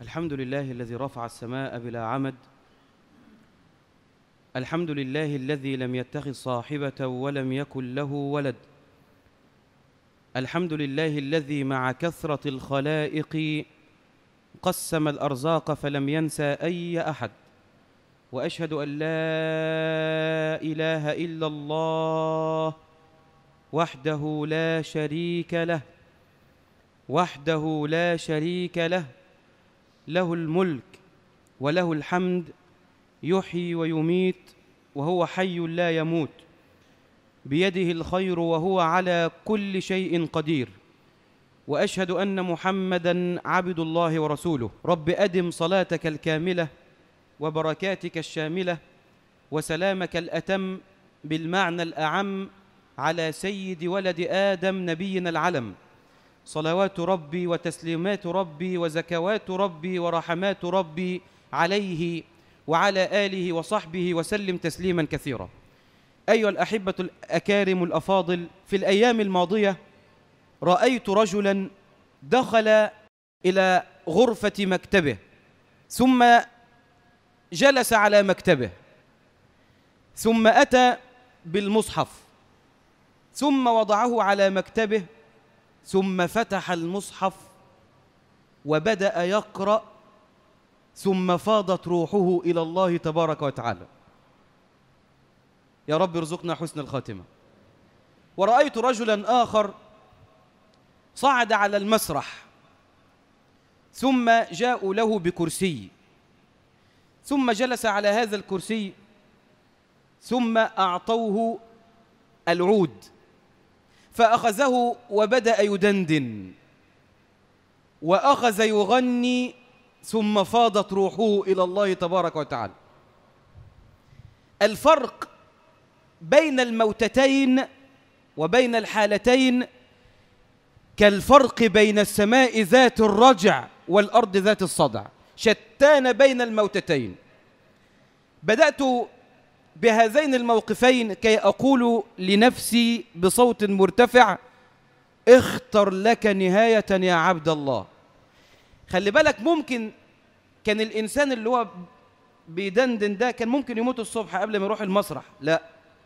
الحمد لله الذي رفع السماء بلا عمد. الحمد لله الذي لم يتخذ صاحبة ولم يكن له ولد. الحمد لله الذي مع كثرة الخلائق قسم الأرزاق فلم ينسى أي أحد. وأشهد أن لا إله إلا الله وحده لا شريك له، وحده لا شريك له، له الملك وله الحمد، يحيي ويميت وهو حي لا يموت، بيده الخير وهو على كل شيء قدير. وأشهد أن محمدًا عبد الله ورسوله. رب أدم صلاتك الكاملة وبركاتك الشاملة وسلامك الأتم بالمعنى الأعم على سيد ولد آدم نبينا العلم، صلوات ربي وتسليمات ربي وزكوات ربي ورحمات ربي عليه وعلى آله وصحبه وسلم تسليما كثيرا. أيها الأحبة الأكارم الأفاضل، في الأيام الماضية رأيت رجلا دخل إلى غرفة مكتبه ثم جلس على مكتبه ثم أتى بالمصحف ثم وضعه على مكتبه ثم فتح المصحف وبدأ يقرأ ثم فاضت روحه إلى الله تبارك وتعالى. يا رب ارزقنا حسن الخاتمة. ورأيت رجلا آخر صعد على المسرح ثم جاءوا له بكرسي ثم جلس على هذا الكرسي ثم أعطوه العود فأخذه وبدأ يدندن وأخذ يغني ثم فاضت روحه إلى الله تبارك وتعالى. الفرق بين الموتتين وبين الحالتين كالفرق بين السماء ذات الرجع والأرض ذات الصدع، شتان بين الموتتين. بدأت بهذين الموقفين كي أقول لنفسي بصوت مرتفع: اختر لك نهاية يا عبد الله. خلي بالك، ممكن كان الإنسان اللي هو بيدندن ده كان ممكن يموت الصبح قبل ما يروح المسرح. لا،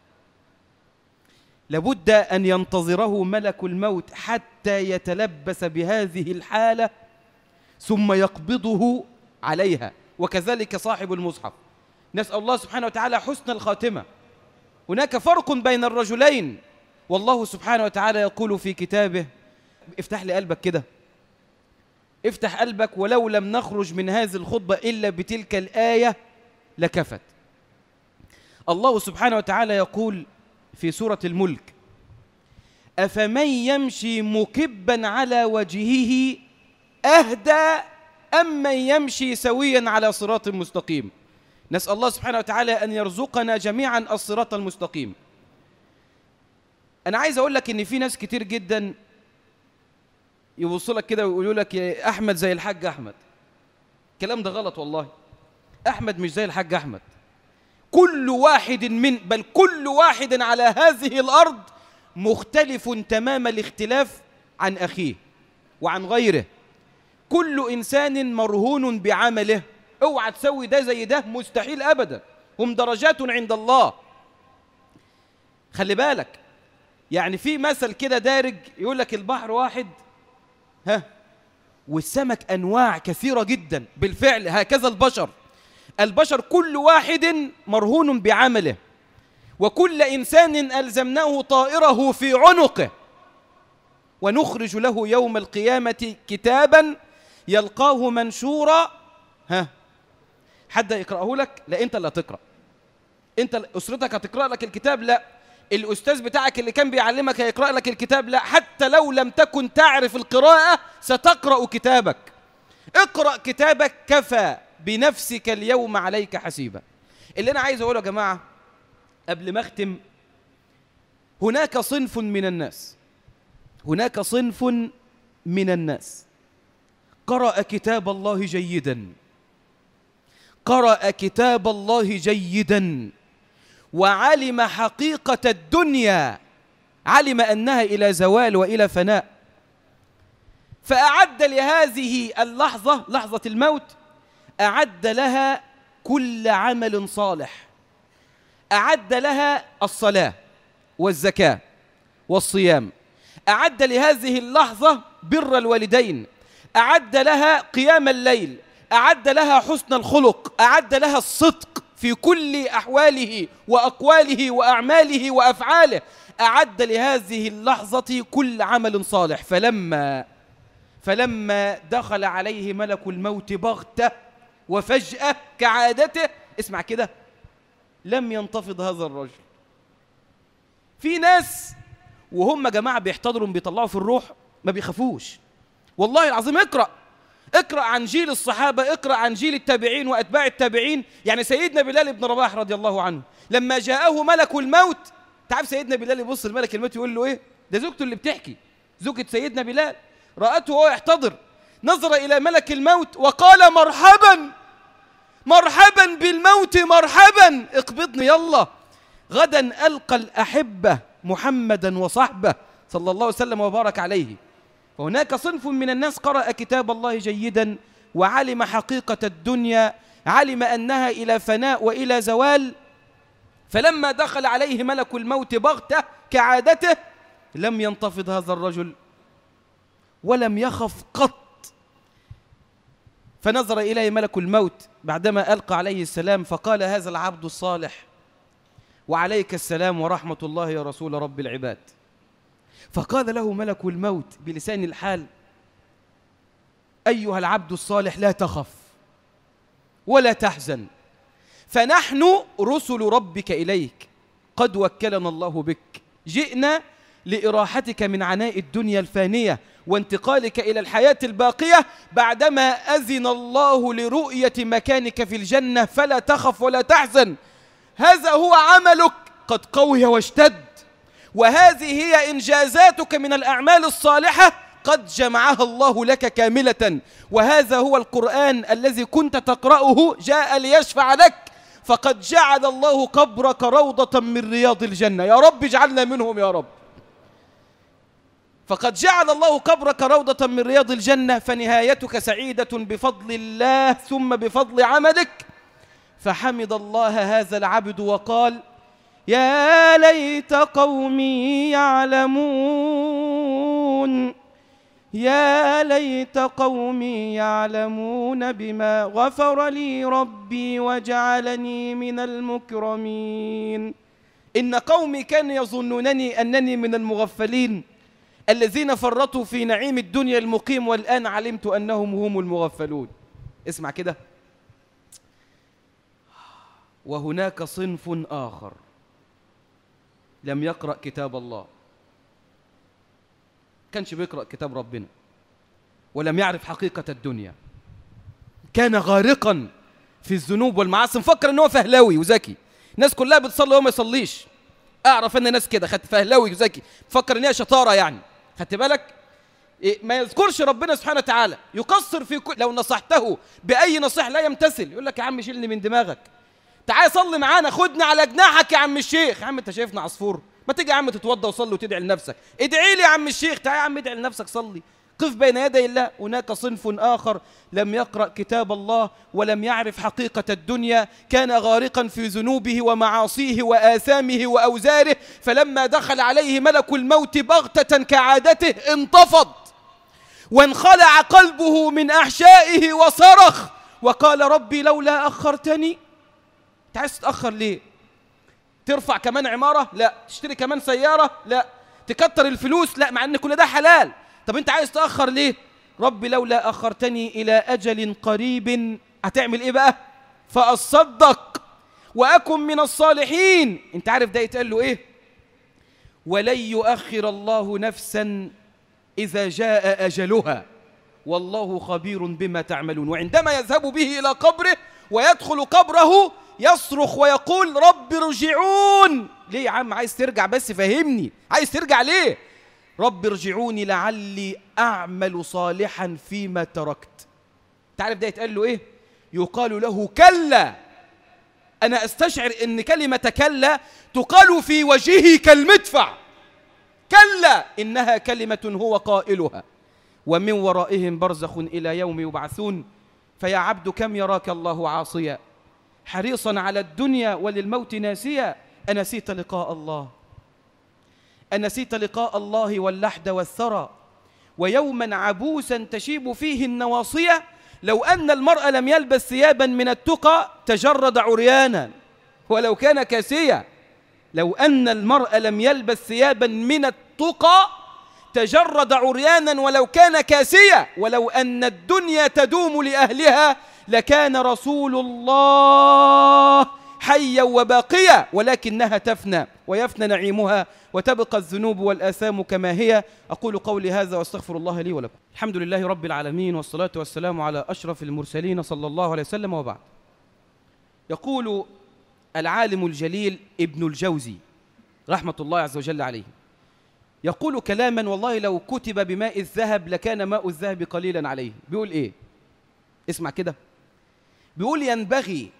لابد أن ينتظره ملك الموت حتى يتلبس بهذه الحالة ثم يقبضه عليها. وكذلك صاحب المصحف، نسأل الله سبحانه وتعالى حسن الخاتمة. هناك فرق بين الرجلين، والله سبحانه وتعالى يقول في كتابه، افتح لي قلبك كده، افتح قلبك، ولو لم نخرج من هذه الخطبة إلا بتلك الآية لكفت. الله سبحانه وتعالى يقول في سورة الملك: أفمن يمشي مكبا على وجهه أهدى أم من يمشي سويا على صراط مستقيم. نسأل الله سبحانه وتعالى أن يرزقنا جميعا الصراط المستقيم. أنا عايز أقول لك إن في ناس كتير جدا يوصلك كده ويقولوا لك يا أحمد زي الحاج أحمد. الكلام ده غلط والله. أحمد مش زي الحاج أحمد. كل واحد بل كل واحد على هذه الأرض مختلف تمام الاختلاف عن أخيه وعن غيره. كل إنسان مرهون بعمله. اوعى تسوي ده زي ده، مستحيل أبدا. هم درجات عند الله. خلي بالك، يعني في مثل كده دارج يقول لك البحر واحد والسمك أنواع كثيرة جدا. بالفعل هكذا البشر كل واحد مرهون بعمله، وكل إنسان ألزمناه طائره في عنقه، ونخرج له يوم القيامة كتابا يلقاه منشورا. حد يقرأه لك؟ لا، أنت اللي هتقرأ. أنت أسرتك هتقرأ لك الكتاب؟ لا. الأستاذ بتاعك اللي كان بيعلمك هيقرأ لك الكتاب؟ لا. حتى لو لم تكن تعرف القراءة ستقرأ كتابك. اقرأ كتابك، كفى بنفسك اليوم عليك حسيبا. اللي أنا عايز أقوله يا جماعة قبل ما أختم، هناك صنف من الناس قرأ كتاب الله جيدا، وعلم حقيقة الدنيا، علم أنها إلى زوال وإلى فناء، فأعد لهذه اللحظة، لحظة الموت، أعد لها كل عمل صالح. أعد لها الصلاة والزكاة والصيام، أعد لهذه اللحظة بر الوالدين، أعد لها قيام الليل، أعد لها حسن الخلق، أعد لها الصدق في كل أحواله وأقواله وأعماله وأفعاله، أعد لهذه اللحظة كل عمل صالح. فلما دخل عليه ملك الموت بغتة وفجأة كعادته، اسمع كده، لم ينتفض هذا الرجل. في ناس وهم جماعة بيحتضروا بيطلعوا في الروح ما بيخافوش، والله العظيم. اقرأ عن جيل الصحابة، اقرأ عن جيل التابعين وأتباع التابعين. يعني سيدنا بلال بن رباح رضي الله عنه لما جاءه ملك الموت، تعرف سيدنا بلال يبص الملك الموت يقول له ايه؟ ده زوجته اللي بتحكي، زوجة سيدنا بلال رأته وهو يحتضر، نظر إلى ملك الموت وقال: مرحبا مرحبا بالموت، مرحبا، اقبضني يلا، غدا ألقى الأحبة محمدا وصحبه صلى الله عليه وسلم وبارك عليه. فهناك صنف من الناس قرأ كتاب الله جيدا وعلم حقيقة الدنيا، علم أنها إلى فناء وإلى زوال، فلما دخل عليه ملك الموت بغتة كعادته لم ينتفض هذا الرجل ولم يخف قط. فنظر إليه ملك الموت بعدما ألقى عليه السلام فقال: هذا العبد الصالح، وعليك السلام ورحمة الله يا رسول رب العباد. فقال له ملك الموت بلسان الحال: أيها العبد الصالح، لا تخف ولا تحزن، فنحن رسل ربك إليك، قد وكلنا الله بك، جئنا لإراحتك من عناء الدنيا الفانية وانتقالك إلى الحياة الباقية بعدما أذن الله لرؤية مكانك في الجنة، فلا تخف ولا تحزن، هذا هو عملك قد قوي واشتد، وهذه هي إنجازاتك من الأعمال الصالحة قد جمعها الله لك كاملة، وهذا هو القرآن الذي كنت تقرأه جاء ليشفع لك، فقد جعل الله قبرك روضة من رياض الجنة، يا رب اجعلنا منهم يا رب. فقد جعل الله قبرك روضة من رياض الجنة، فنهايتك سعيدة بفضل الله ثم بفضل عملك. فحمد الله هذا العبد وقال: يا ليت قومي يعلمون، يا ليت قومي يعلمون بما غفر لي ربي وجعلني من المكرمين. إن قومي كانوا يظنونني أنني من المغفلين الذين فرطوا في نعيم الدنيا المقيم، والآن علمت أنهم هم المغفلون. اسمع كده، وهناك صنف آخر لم يقرأ كتاب الله، كانش بيقرأ كتاب ربنا ولم يعرف حقيقة الدنيا، كان غارقا في الذنوب والمعاصي، مفكر ان هو فهلاوي وذكي، الناس كلها بتصلي وهو ما يصليش. اعرف ان ناس كده خدت فهلاوي وذكي، مفكر ان هي شطارة يعني، خدت بالك؟ ما يذكرش ربنا سبحانه وتعالى، يقصر في كل، لو نصحته بأي نصيحة لا يمتثل، يقول لك يا عم شيلني من دماغك، تعال صلي معانا، خدني على جناحك يا عم الشيخ. يا عم انت شايفنا عصفور؟ ما تيجي يا عم تتوضى وصلي وتدعي لنفسك، ادعي لي يا عم الشيخ، تعال يا عم ادعي لنفسك، صلي، قف بين يدي الله. هناك صنف آخر لم يقرأ كتاب الله ولم يعرف حقيقة الدنيا، كان غارقا في ذنوبه ومعاصيه وآثامه وأوزاره، فلما دخل عليه ملك الموت بغتة كعادته انتفض وانخلع قلبه من أحشائه وصرخ وقال: ربي لولا أخرتني. انت عايز تتأخر ليه؟ ترفع كمان عمارة؟ لا. تشتري كمان سيارة؟ لا. تكتر الفلوس؟ لا، مع ان كل ده حلال. طب انت عايز تأخر ليه؟ ربي لولا أخرتني إلى أجل قريب، هتعمل ايه بقى؟ فأصدق وأكن من الصالحين. انت عارف ده يتقال له ايه؟ ولن يؤخر الله نفسا إذا جاء أجلها والله خبير بما تعملون. وعندما يذهب به إلى قبره ويدخل قبره يصرخ ويقول: رب ارجعون. ليه يا عم عايز ترجع؟ بس فهمني، عايز ترجع ليه؟ رب ارجعوني لعلي أعمل صالحا فيما تركت. تعرف ده يتقال له ايه؟ يقال له: كلا. أنا أستشعر إن كلمة كلا تقال في وجهه كالمدفع، كلا إنها كلمة هو قائلها ومن ورائهم برزخ إلى يوم يبعثون. فيا عبد كم يراك الله عاصيا حريصا على الدنيا وللموت ناسيا، أنسيت لقاء الله، أنسيت لقاء الله واللحد والثرى، ويوما عبوسا تشيب فيه النواصية. لو أن المرء لم يلبس ثيابا من التقى تجرد عريانا ولو كان كاسيا. لو أن المرء لم يلبس ثيابا من التقى تجرد عريانا ولو كان كاسيا. ولو أن الدنيا تدوم لأهلها لكان رسول الله حيا وباقيا، ولكنها تفنى ويفنى نعيمها وتبقى الذنوب والآثام كما هي. أقول قولي هذا واستغفر الله لي ولكم. الحمد لله رب العالمين، والصلاة والسلام على أشرف المرسلين صلى الله عليه وسلم، وبعد. يقول العالم الجليل ابن الجوزي رحمة الله عز وجل عليه، يقول كلاما والله لو كتب بماء الذهب لكان ماء الذهب قليلا عليه. بيقول إيه؟ اسمع كده. بيقول ينبغي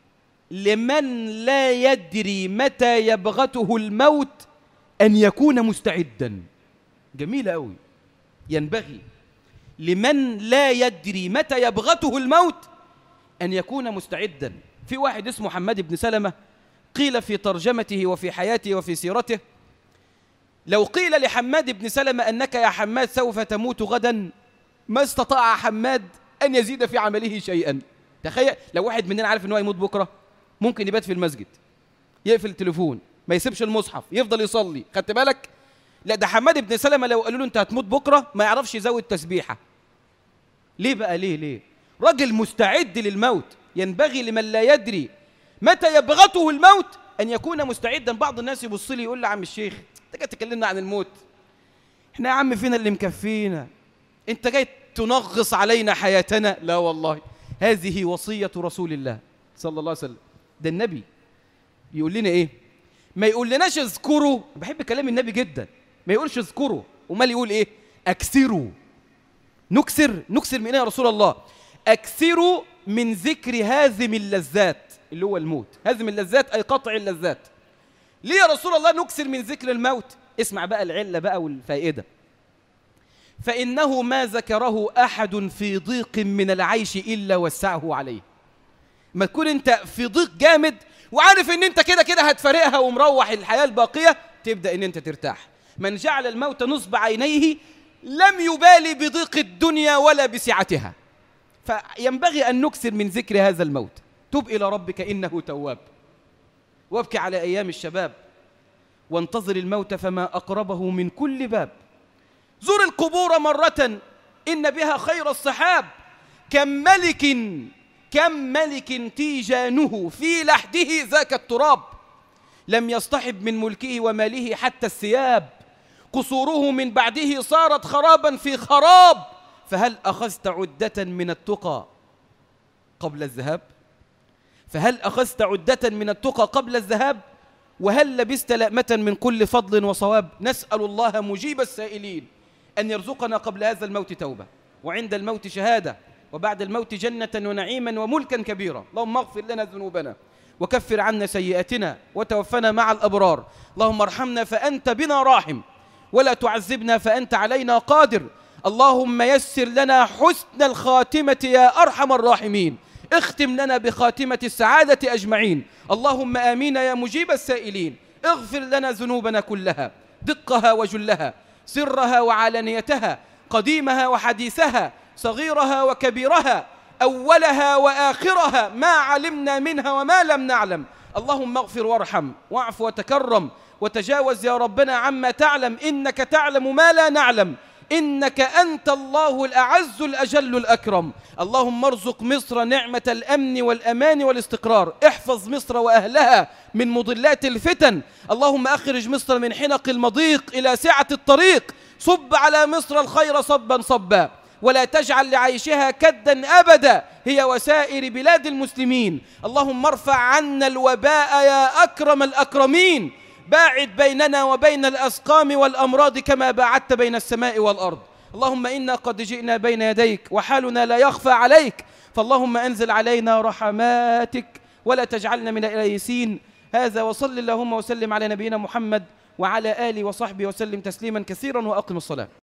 لمن لا يدري متى يبغته الموت أن يكون مستعدا. جميلة أوي. ينبغي لمن لا يدري متى يبغته الموت أن يكون مستعدا. في واحد اسمه حماد بن سلمة قيل في ترجمته وفي حياته وفي سيرته: لو قيل لحماد بن سلمة أنك يا حماد سوف تموت غدا ما استطاع حماد أن يزيد في عمله شيئا. تخيل لو واحد مننا عارف أنه يموت بكرة ممكن يبات في المسجد، يقفل التليفون، ما يسيبش المصحف، يفضل يصلي. خدت بالك؟ لا، ده حماد بن سلمة لو قالوا له أنت هتموت بكرة ما يعرفش يزود تسبيحة. ليه بقى؟ ليه؟ راجل مستعد للموت. ينبغي لمن لا يدري متى يبغته الموت أن يكون مستعدا. بعض الناس يبص لي يقول لي: عم الشيخ أنت جاي تكلمنا عن الموت؟ إحنا يا عم فينا اللي مكفينا، أنت جاي تنغص علينا حياتنا. لا والله، هذه وصية رسول الله صلى الله عليه وسلم. ده النبي يقول لنا إيه؟ ما يقول لناش اذكروا، بحب كلام النبي جدا، ما يقولش اذكروا، ومال يقول إيه؟ أكثروا. نكسر من إيه يا رسول الله؟ أكثروا من ذكر هازم اللذات اللي هو الموت. هازم اللذات أي قطع اللذات. ليه يا رسول الله نكسر من ذكر الموت؟ اسمع بقى العلة بقى والفائدة. فإنه ما ذكره أحد في ضيق من العيش إلا وسعه عليه. ما تكون أنت في ضيق جامد وعارف أن أنت كده كده هتفارقها ومروح الحياة الباقية، تبدأ أن أنت ترتاح. من جعل الموت نصب عينيه لم يبالي بضيق الدنيا ولا بسعتها. فينبغي أن نكثر من ذكر هذا الموت. تب إلى ربك إنه تواب، وابكي على أيام الشباب، وانتظر الموت فما أقربه من كل باب. زر القبور مرة إن بها خير الصحاب. كم ملك تيجانه في لحده ذاك التراب. لم يصطحب من ملكه وماله حتى الثياب. قصوره من بعده صارت خرابا في خراب. فهل أخذت عدة من التقى قبل الذهاب؟ فهل أخذت عدة من التقى قبل الذهاب؟ وهل لبست لأمة من كل فضل وصواب؟ نسأل الله مجيب السائلين أن يرزقنا قبل هذا الموت توبة، وعند الموت شهادة، وبعد الموت جنة ونعيما وملكا كبيرا. اللهم اغفر لنا ذنوبنا وكفر عنا سيئاتنا وتوفنا مع الأبرار. اللهم ارحمنا فأنت بنا راحم، ولا تعذبنا فأنت علينا قادر. اللهم يسر لنا حسن الخاتمة يا أرحم الراحمين. اختم لنا بخاتمة السعادة أجمعين. اللهم آمين يا مجيب السائلين. اغفر لنا ذنوبنا كلها، دقها وجلها، سرها وعلانيتها، قديمها وحديثها، صغيرها وكبيرها، أولها وآخرها، ما علمنا منها وما لم نعلم. اللهم اغفر وارحم واعف وتكرم وتجاوز يا ربنا عما تعلم، إنك تعلم ما لا نعلم، إنك أنت الله الأعز الأجل الأكرم. اللهم ارزق مصر نعمة الأمن والأمان والاستقرار. احفظ مصر وأهلها من مضلات الفتن. اللهم أخرج مصر من حنق المضيق إلى سعة الطريق. صب على مصر الخير صبا صبا، ولا تجعل لعيشها كدا أبدا، هي وسائر بلاد المسلمين. اللهم ارفع عنا الوباء يا أكرم الأكرمين. باعد بيننا وبين الأسقام والأمراض كما باعدت بين السماء والأرض. اللهم إنا قد جئنا بين يديك وحالنا لا يخفى عليك، فاللهم أنزل علينا رحماتك ولا تجعلنا من اليائسين. هذا وصل اللهم وسلم على نبينا محمد وعلى آله وصحبه وسلم تسليما كثيرا، وأقم الصلاة.